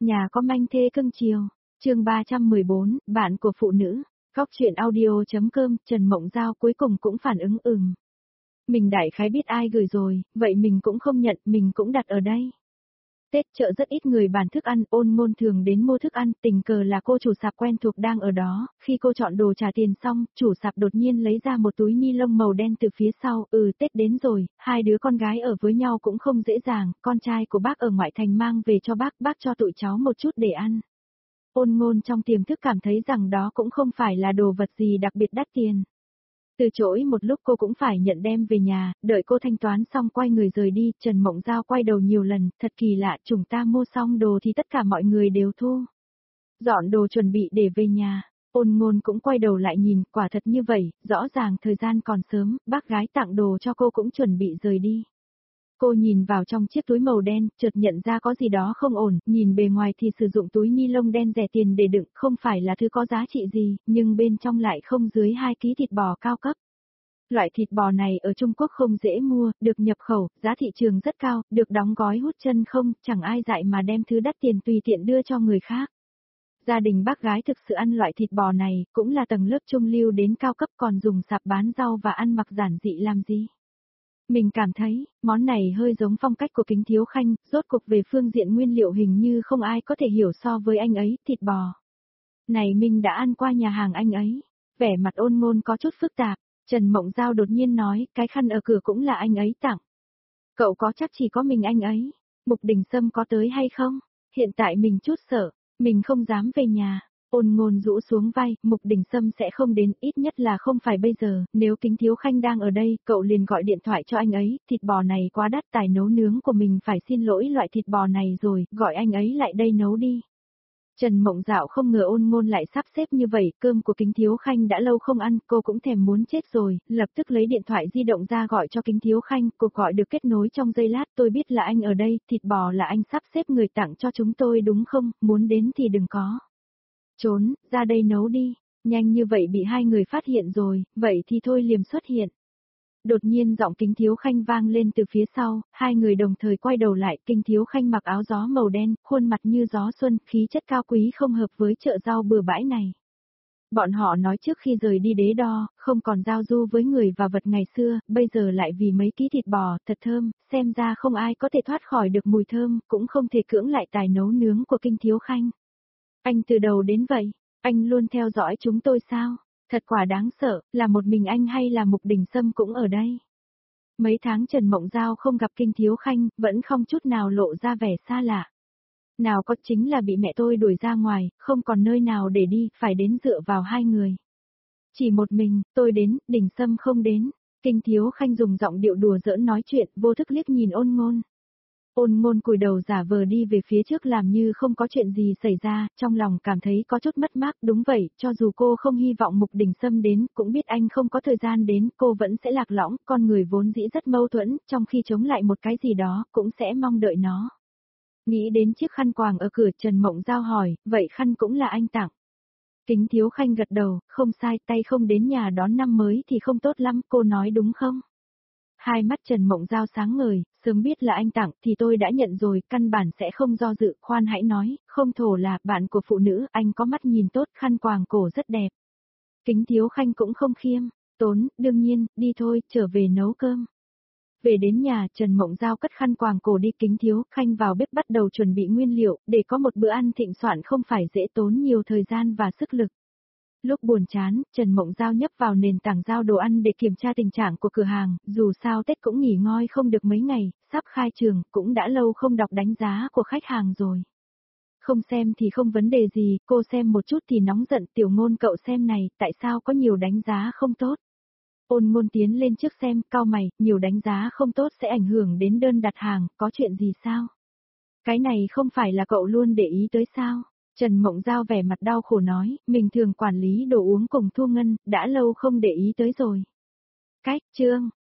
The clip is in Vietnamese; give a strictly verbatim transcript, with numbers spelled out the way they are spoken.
Nhà có manh thê cưng chiều. Chương ba trăm mười bốn, bạn của phụ nữ. Góc truyện audio.com, Trần Mộng Giao cuối cùng cũng phản ứng ừm. Mình đại khái biết ai gửi rồi, vậy mình cũng không nhận, mình cũng đặt ở đây. Tết chợ rất ít người bàn thức ăn, Ôn Ngôn thường đến mua thức ăn, tình cờ là cô chủ sạp quen thuộc đang ở đó, khi cô chọn đồ trả tiền xong, chủ sạp đột nhiên lấy ra một túi ni lông màu đen từ phía sau, ừ Tết đến rồi, hai đứa con gái ở với nhau cũng không dễ dàng, con trai của bác ở ngoại thành mang về cho bác, bác cho tụi cháu một chút để ăn. Ôn Ngôn trong tiềm thức cảm thấy rằng đó cũng không phải là đồ vật gì đặc biệt đắt tiền. Từ chối một lúc cô cũng phải nhận đem về nhà, đợi cô thanh toán xong quay người rời đi, Trần Mộng Giao quay đầu nhiều lần, thật kỳ lạ, chúng ta mua xong đồ thì tất cả mọi người đều thu. Dọn đồ chuẩn bị để về nhà, Ôn Ngôn cũng quay đầu lại nhìn, quả thật như vậy, rõ ràng thời gian còn sớm, bác gái tặng đồ cho cô cũng chuẩn bị rời đi. Cô nhìn vào trong chiếc túi màu đen, chợt nhận ra có gì đó không ổn, nhìn bề ngoài thì sử dụng túi ni lông đen rẻ tiền để đựng, không phải là thứ có giá trị gì, nhưng bên trong lại không dưới hai ký thịt bò cao cấp. Loại thịt bò này ở Trung Quốc không dễ mua, được nhập khẩu, giá thị trường rất cao, được đóng gói hút chân không, chẳng ai dạy mà đem thứ đắt tiền tùy tiện đưa cho người khác. Gia đình bác gái thực sự ăn loại thịt bò này, cũng là tầng lớp trung lưu đến cao cấp còn dùng sạp bán rau và ăn mặc giản dị làm gì. Mình cảm thấy, món này hơi giống phong cách của Kính Thiếu Khanh, rốt cuộc về phương diện nguyên liệu hình như không ai có thể hiểu so với anh ấy, thịt bò. Này mình đã ăn qua nhà hàng anh ấy, vẻ mặt Ôn Ngôn có chút phức tạp, Trần Mộng Giao đột nhiên nói, cái khăn ở cửa cũng là anh ấy tặng. Cậu có chắc chỉ có mình anh ấy, Mục Đình Sâm có tới hay không? Hiện tại mình chút sợ, mình không dám về nhà. Ôn Ngôn rũ xuống vai, Mục Đình Sâm sẽ không đến, ít nhất là không phải bây giờ, nếu Kính Thiếu Khanh đang ở đây, cậu liền gọi điện thoại cho anh ấy, thịt bò này quá đắt, tài nấu nướng của mình phải xin lỗi loại thịt bò này rồi, gọi anh ấy lại đây nấu đi. Trần Mộng Dạo không ngờ Ôn Ngôn lại sắp xếp như vậy, cơm của Kính Thiếu Khanh đã lâu không ăn, cô cũng thèm muốn chết rồi, lập tức lấy điện thoại di động ra gọi cho Kính Thiếu Khanh, cuộc gọi được kết nối trong giây lát, tôi biết là anh ở đây, thịt bò là anh sắp xếp người tặng cho chúng tôi đúng không, muốn đến thì đừng có. Trốn, ra đây nấu đi, nhanh như vậy bị hai người phát hiện rồi, vậy thì thôi liềm xuất hiện. Đột nhiên giọng Kính Thiếu Khanh vang lên từ phía sau, hai người đồng thời quay đầu lại, Kính Thiếu Khanh mặc áo gió màu đen, khuôn mặt như gió xuân, khí chất cao quý không hợp với chợ rau bừa bãi này. Bọn họ nói trước khi rời đi đế đo, không còn giao du với người và vật ngày xưa, bây giờ lại vì mấy ký thịt bò, thật thơm, xem ra không ai có thể thoát khỏi được mùi thơm, cũng không thể cưỡng lại tài nấu nướng của Kính Thiếu Khanh. Anh từ đầu đến vậy, anh luôn theo dõi chúng tôi sao? Thật quả đáng sợ, là một mình anh hay là Mục Đình Sâm cũng ở đây? Mấy tháng Trần Mộng Giao không gặp Kính Thiếu Khanh, vẫn không chút nào lộ ra vẻ xa lạ. Nào có, chính là bị mẹ tôi đuổi ra ngoài, không còn nơi nào để đi, phải đến dựa vào hai người. Chỉ một mình, tôi đến, Đình Sâm không đến. Kính Thiếu Khanh dùng giọng điệu đùa giỡn nói chuyện, vô thức liếc nhìn Ôn Ngôn. Ôn Ngôn cúi đầu giả vờ đi về phía trước làm như không có chuyện gì xảy ra, trong lòng cảm thấy có chút mất mát, đúng vậy, cho dù cô không hy vọng Mục Đình Sâm đến, cũng biết anh không có thời gian đến, cô vẫn sẽ lạc lõng, con người vốn dĩ rất mâu thuẫn, trong khi chống lại một cái gì đó, cũng sẽ mong đợi nó. Nghĩ đến chiếc khăn quàng ở cửa, Trần Mộng Giao hỏi, vậy khăn cũng là anh tặng. Kính Thiếu Khanh gật đầu, không sai, tay không đến nhà đón năm mới thì không tốt lắm, cô nói đúng không? Hai mắt Trần Mộng Giao sáng ngời, sớm biết là anh tặng thì tôi đã nhận rồi, căn bản sẽ không do dự, khoan hãy nói, không thổ là bạn của phụ nữ, anh có mắt nhìn tốt, khăn quàng cổ rất đẹp. Kính Thiếu Khanh cũng không khiêm, tốn, đương nhiên, đi thôi, trở về nấu cơm. Về đến nhà, Trần Mộng Giao cất khăn quàng cổ đi, Kính Thiếu Khanh vào bếp bắt đầu chuẩn bị nguyên liệu, để có một bữa ăn thịnh soạn không phải dễ, tốn nhiều thời gian và sức lực. Lúc buồn chán, Trần Mộng Giao nhấp vào nền tảng giao đồ ăn để kiểm tra tình trạng của cửa hàng, dù sao Tết cũng nghỉ ngơi không được mấy ngày, sắp khai trường, cũng đã lâu không đọc đánh giá của khách hàng rồi. Không xem thì không vấn đề gì, cô xem một chút thì nóng giận, Tiểu Ngôn cậu xem này, tại sao có nhiều đánh giá không tốt? Ôn Ngôn tiến lên trước xem, cau mày, nhiều đánh giá không tốt sẽ ảnh hưởng đến đơn đặt hàng, có chuyện gì sao? Cái này không phải là cậu luôn để ý tới sao? Trần Mộng Giao vẻ mặt đau khổ nói, mình thường quản lý đồ uống cùng Thu Ngân, đã lâu không để ý tới rồi. Cách, chương,